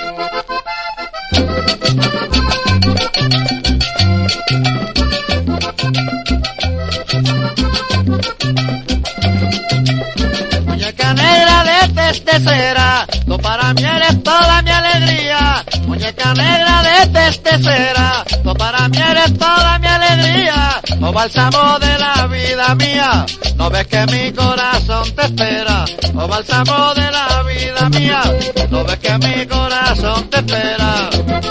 Muñeca negra de testecera, tú para mí eres toda mi alegría. Muñeca negra de testecera, tú para mí eres toda mi alegría. Oh bálsamo de la vida mía, no ves que mi corazón te espera. Oh bálsamo de la vida mía, no ves que mi corazón te espera.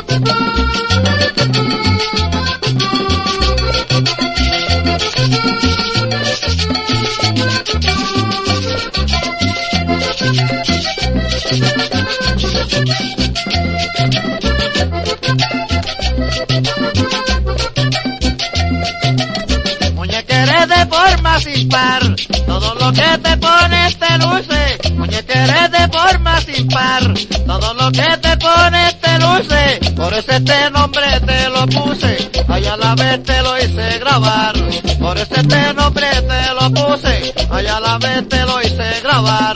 Muñeca eres de forma sin par, todo lo que te pones te luce. Muñeca eres de forma sin par, todo lo que te pones te luce. Por eso este nombre te lo puse, ay a la vez te lo hice grabar. Por eso este nombre te lo puse, ay a la vez te lo hice grabar.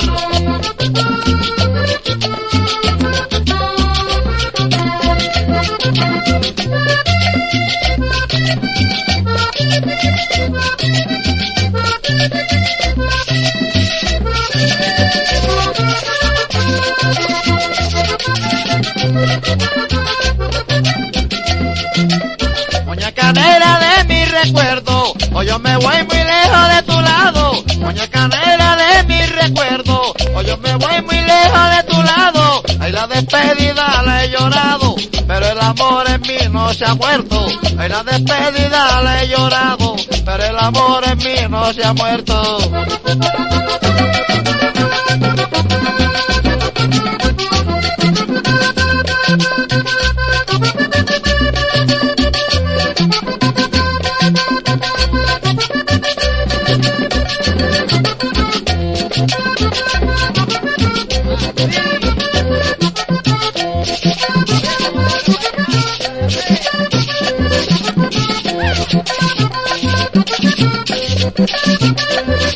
Muñeca negra de mi recuerdo, hoy yo me voy muy lejos de tu lado. Muñeca negra de mi recuerdo, hoy yo me voy muy lejos de tu lado. Ay, la despedida la he llorado, pero el amor en mí no se ha muerto. Ay, la despedida la he llorado, pero el amor en mí no se ha muerto. Thank you.